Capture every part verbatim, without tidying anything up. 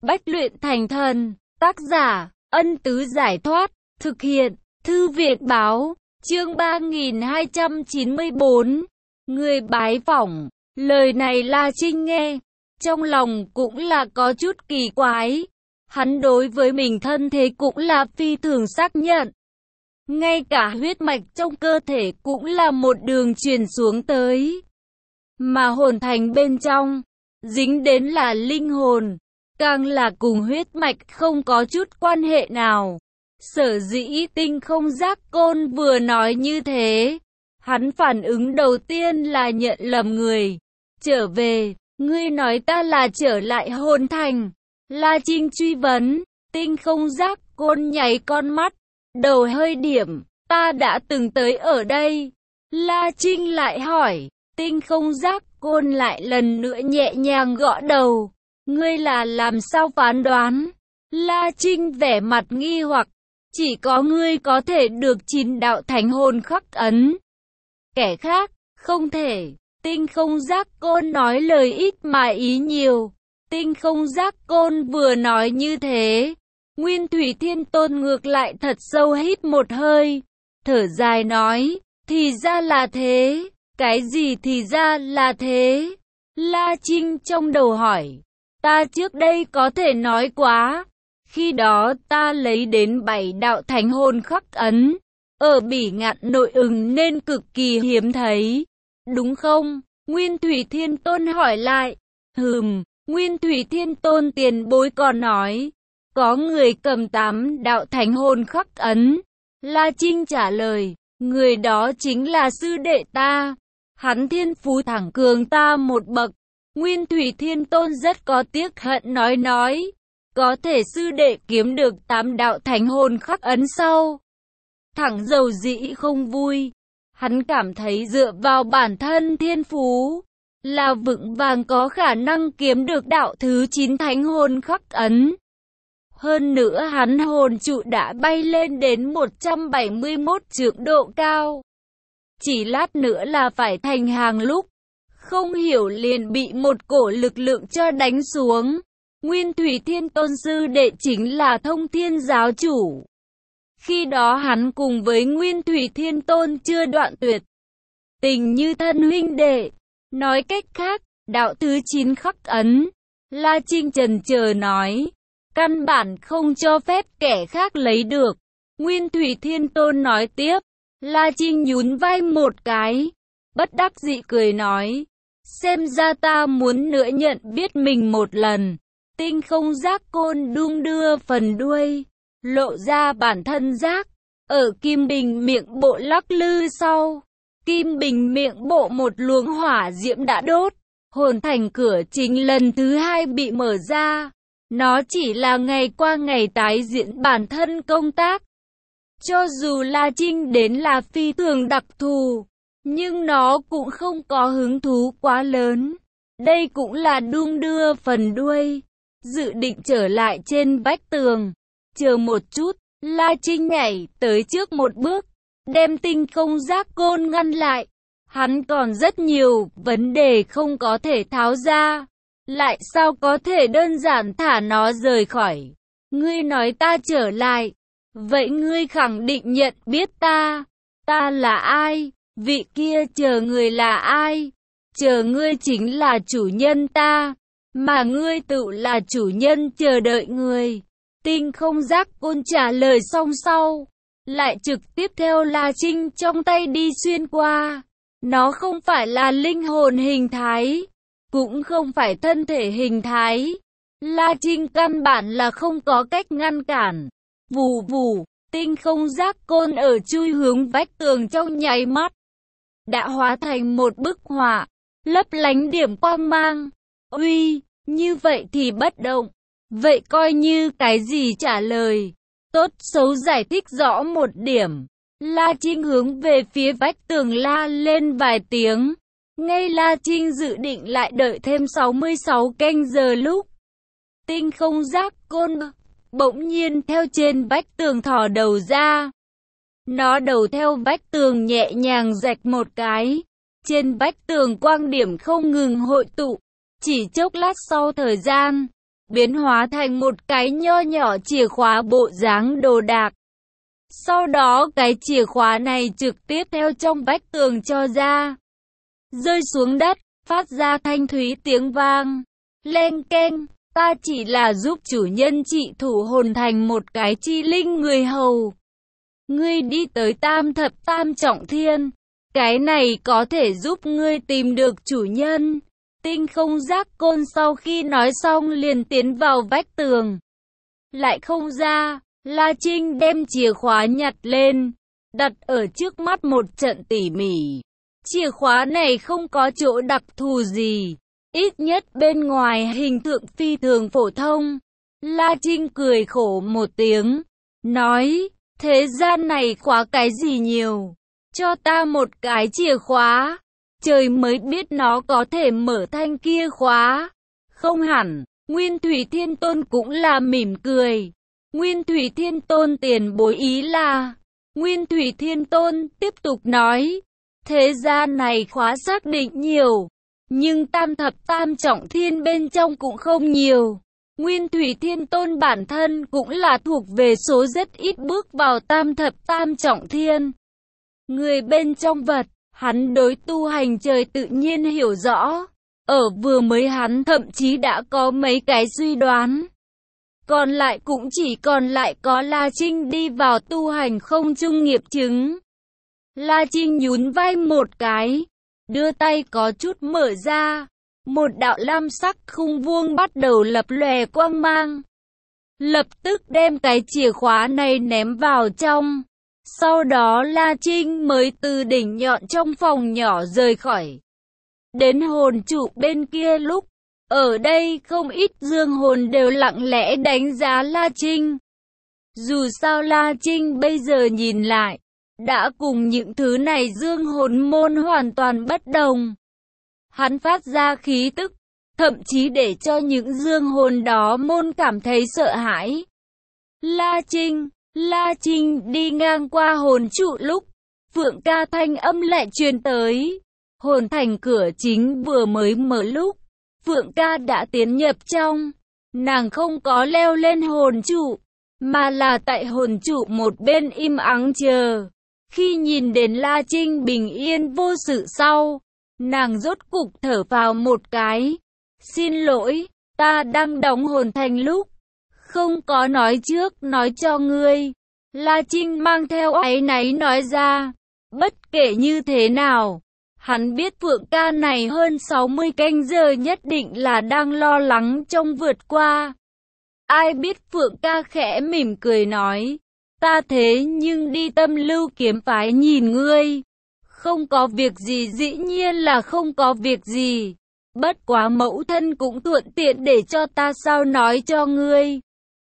Bách luyện thành thần. Tác giả, Ân Tứ Giải Thoát. Thực hiện, Thư Việt Báo. Chương ba nghìn hai trăm chín mươi bốn. Người bái phỏng. Lời này La Trinh nghe, trong lòng cũng là có chút kỳ quái. Hắn đối với mình thân thế cũng là phi thường xác nhận. Ngay cả huyết mạch trong cơ thể cũng là một đường truyền xuống tới. Mà hồn thành bên trong, dính đến là linh hồn, càng là cùng huyết mạch không có chút quan hệ nào. Sở dĩ Tinh Không Giác Côn vừa nói như thế, hắn phản ứng đầu tiên là nhận lầm người. Trở về, ngươi nói ta là trở lại hồn thành. La Trinh truy vấn. Tinh Không Giác Côn nháy con mắt, đầu hơi điểm, ta đã từng tới ở đây. La Trinh lại hỏi. Tinh Không Giác Côn lại lần nữa nhẹ nhàng gõ đầu. Ngươi là làm sao phán đoán? La Trinh vẻ mặt nghi hoặc. Chỉ có ngươi có thể được chín đạo thánh hồn khắc ấn. Kẻ khác, không thể. Tinh Không Giác Côn nói lời ít mà ý nhiều. Tinh Không Giác Côn vừa nói như thế, Nguyên Thủy Thiên Tôn ngược lại thật sâu hít một hơi, thở dài nói, thì ra là thế. Cái gì thì ra là thế? La Trinh trong đầu hỏi. Ta trước đây có thể nói quá. Khi đó ta lấy đến bảy đạo thánh hồn khắc ấn, ở Bỉ Ngạn Nội Ưng nên cực kỳ hiếm thấy. Đúng không? Nguyên Thủy Thiên Tôn hỏi lại. Hừm, Nguyên Thủy Thiên Tôn tiền bối còn nói, có người cầm tám đạo thánh hồn khắc ấn. La Trinh trả lời, người đó chính là sư đệ ta. Hắn thiên phú thẳng cường ta một bậc. Nguyên Thủy Thiên Tôn rất có tiếc hận nói nói, có thể sư đệ kiếm được tám đạo thánh hồn khắc ấn sau. Thẳng dầu dĩ không vui. Hắn cảm thấy dựa vào bản thân thiên phú, là vững vàng có khả năng kiếm được đạo thứ chín thánh hồn khắc ấn. Hơn nữa hắn hồn trụ đã bay lên đến một trăm bảy mươi mốt trượng độ cao. Chỉ lát nữa là phải thành hàng lúc, không hiểu liền bị một cổ lực lượng cho đánh xuống. Nguyên Thủy Thiên Tôn sư đệ chính là Thông Thiên giáo chủ. Khi đó hắn cùng với Nguyên Thủy Thiên Tôn chưa đoạn tuyệt tình như thân huynh đệ. Nói cách khác, đạo thứ chín khắc ấn, La Trinh chần chờ nói, căn bản không cho phép kẻ khác lấy được. Nguyên Thủy Thiên Tôn nói tiếp. La Trinh nhún vai một cái, bất đắc dĩ cười nói, xem ra ta muốn nữa nhận biết mình một lần. Tinh Không Giác Côn đung đưa phần đuôi, lộ ra bản thân giác, ở kim bình miệng bộ lắc lư sau. Kim bình miệng bộ một luồng hỏa diễm đã đốt, hồn thành cửa chính lần thứ hai bị mở ra. Nó chỉ là ngày qua ngày tái diễn bản thân công tác. Cho dù La Trinh đến là phi thường đặc thù, nhưng nó cũng không có hứng thú quá lớn. Đây cũng là đung đưa phần đuôi, dự định trở lại trên vách tường. Chờ một chút, La Trinh nhảy tới trước một bước, đem Tinh Không Giác Côn ngăn lại. Hắn còn rất nhiều vấn đề không có thể tháo ra. Lại sao có thể đơn giản thả nó rời khỏi? Ngươi nói ta trở lại, vậy ngươi khẳng định nhận biết ta. Ta là ai? Vị kia chờ người là ai? Chờ ngươi chính là chủ nhân ta, mà ngươi tự là chủ nhân chờ đợi người. Tinh Không Giác Côn trả lời xong sau, lại trực tiếp theo La Trinh trong tay đi xuyên qua. Nó không phải là linh hồn hình thái, cũng không phải thân thể hình thái. La Trinh căn bản là không có cách ngăn cản. Vù vù, Tinh Không Giác Côn ở chui hướng vách tường trong nháy mắt, đã hóa thành một bức họa, lấp lánh điểm quang mang. Uy, như vậy thì bất động. Vậy coi như cái gì trả lời? Tốt xấu giải thích rõ một điểm. La Trinh hướng về phía vách tường la lên vài tiếng. Ngay La Trinh dự định lại đợi thêm sáu mươi sáu canh giờ lúc, Tinh Không Giác Côn bỗng nhiên theo trên vách tường thò đầu ra. Nó đầu theo vách tường nhẹ nhàng rạch một cái. Trên vách tường quang điểm không ngừng hội tụ. Chỉ chốc lát sau thời gian, biến hóa thành một cái nho nhỏ chìa khóa bộ dáng đồ đạc. Sau đó cái chìa khóa này trực tiếp theo trong vách tường cho ra, rơi xuống đất, phát ra thanh thúy tiếng vang. Leng keng, ta chỉ là giúp chủ nhân trị thủ hồn thành một cái chi linh người hầu. Ngươi đi tới tam thập tam trọng thiên, cái này có thể giúp ngươi tìm được chủ nhân. Tinh không giác côn sau khi nói xong liền tiến vào vách tường. Lại không ra, La Trinh đem chìa khóa nhặt lên, đặt ở trước mắt một trận tỉ mỉ. Chìa khóa này không có chỗ đặc thù gì, ít nhất bên ngoài hình tượng phi thường phổ thông. La Trinh cười khổ một tiếng, nói, thế gian này khóa cái gì nhiều, cho ta một cái chìa khóa. Trời mới biết nó có thể mở thanh kia khóa. Không hẳn, Nguyên Thủy Thiên Tôn cũng là mỉm cười. Nguyên Thủy Thiên Tôn tiền bối ý là, Nguyên Thủy Thiên Tôn tiếp tục nói, thế gian này khóa xác định nhiều, nhưng tam thập tam trọng thiên bên trong cũng không nhiều. Nguyên Thủy Thiên Tôn bản thân cũng là thuộc về số rất ít bước vào tam thập tam trọng thiên. Người bên trong vật, hắn đối tu hành trời tự nhiên hiểu rõ. Ở vừa mới hắn thậm chí đã có mấy cái suy đoán. Còn lại cũng chỉ còn lại có La Trinh đi vào tu hành không chung nghiệp chứng. La Trinh nhún vai một cái, đưa tay có chút mở ra. Một đạo lam sắc khung vuông bắt đầu lập lòe quang mang. Lập tức đem cái chìa khóa này ném vào trong. Sau đó La Trinh mới từ đỉnh nhọn trong phòng nhỏ rời khỏi. Đến hồn trụ bên kia lúc, ở đây không ít dương hồn đều lặng lẽ đánh giá La Trinh. Dù sao La Trinh bây giờ nhìn lại, đã cùng những thứ này dương hồn môn hoàn toàn bất đồng. Hắn phát ra khí tức, thậm chí để cho những dương hồn đó môn cảm thấy sợ hãi. La Trinh, La Trinh đi ngang qua hồn trụ lúc, Phượng Ca thanh âm lại truyền tới. Hồn thành cửa chính vừa mới mở lúc, Phượng Ca đã tiến nhập trong. Nàng không có leo lên hồn trụ, mà là tại hồn trụ một bên im ắng chờ. Khi nhìn đến La Trinh bình yên vô sự sau, nàng rốt cục thở vào một cái. Xin lỗi, ta đang đóng hồn thành lúc, không có nói trước nói cho ngươi. La Trinh mang theo áy náy nói ra. Bất kể như thế nào, hắn biết Phượng Ca này hơn sáu mươi canh giờ nhất định là đang lo lắng trong vượt qua. Ai biết Phượng Ca khẽ mỉm cười nói, ta thế nhưng đi Tâm Lưu kiếm phái nhìn ngươi. Không có việc gì, dĩ nhiên là không có việc gì. Bất quá mẫu thân cũng thuận tiện để cho ta sao nói cho ngươi.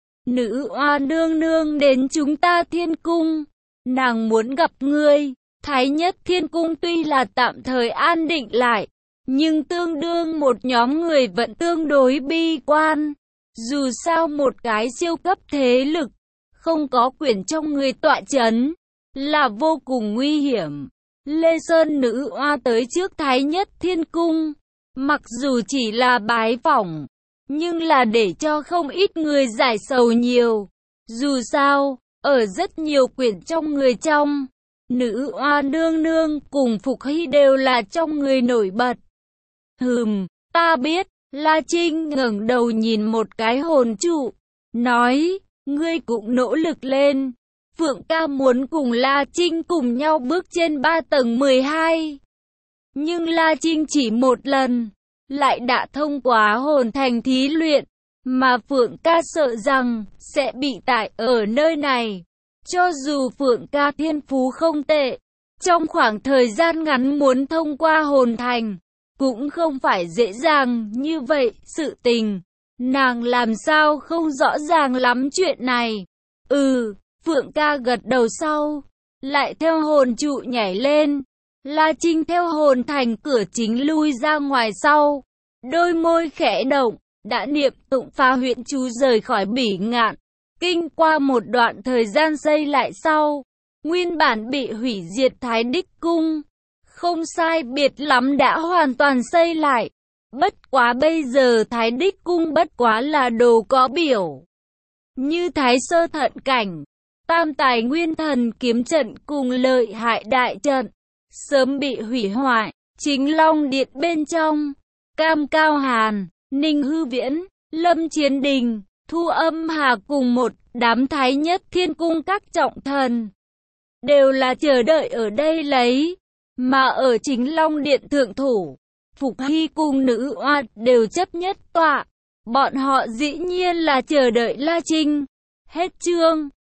Nữ oa nương nương đến chúng ta thiên cung, nàng muốn gặp ngươi. Thái Nhất Thiên Cung tuy là tạm thời an định lại, nhưng tương đương một nhóm người vẫn tương đối bi quan. Dù sao một cái siêu cấp thế lực, không có quyền trong người tọa chấn, là vô cùng nguy hiểm. Lê Sơn nữ oa tới trước Thái Nhất Thiên Cung, mặc dù chỉ là bái phỏng, nhưng là để cho không ít người giải sầu nhiều. Dù sao, ở rất nhiều quyền trong người trong, nữ oa nương nương cùng Phục Hy đều là trong người nổi bật. Hừm, ta biết. La Trinh ngẩng đầu nhìn một cái hồn trụ, nói, ngươi cũng nỗ lực lên. Phượng Ca muốn cùng La Trinh cùng nhau bước trên ba tầng mười hai. Nhưng La Trinh chỉ một lần, lại đã thông qua hồn thành thí luyện, mà Phượng Ca sợ rằng sẽ bị tại ở nơi này. Cho dù Phượng Ca thiên phú không tệ, trong khoảng thời gian ngắn muốn thông qua hồn thành, cũng không phải dễ dàng như vậy. Sự tình, nàng làm sao không rõ ràng lắm chuyện này. Ừ, Phượng Ca gật đầu sau, lại theo hồn trụ nhảy lên. La Trinh theo hồn thành cửa chính lui ra ngoài sau, đôi môi khẽ động, đã niệm tụng phá huyễn chú rời khỏi Bỉ Ngạn. Kinh qua một đoạn thời gian xây lại sau, nguyên bản bị hủy diệt Thái Đích Cung, không sai biệt lắm đã hoàn toàn xây lại. Bất quá bây giờ Thái Đích Cung bất quá là đồ có biểu. Như Thái Sơ Thận Cảnh, Tam Tài Nguyên Thần kiếm trận cùng lợi hại đại trận, sớm bị hủy hoại. Chính Long Điện bên trong, Cam Cao Hàn, Ninh Hư Viễn, Lâm Chiến Đình, Thu Âm Hà cùng một đám Thái Nhất Thiên Cung các trọng thần, đều là chờ đợi ở đây lấy. Mà ở chính Long Điện thượng thủ, Phục Hy cùng nữ oa đều chấp nhất tọa. Bọn họ dĩ nhiên là chờ đợi La Trinh. Hết chương.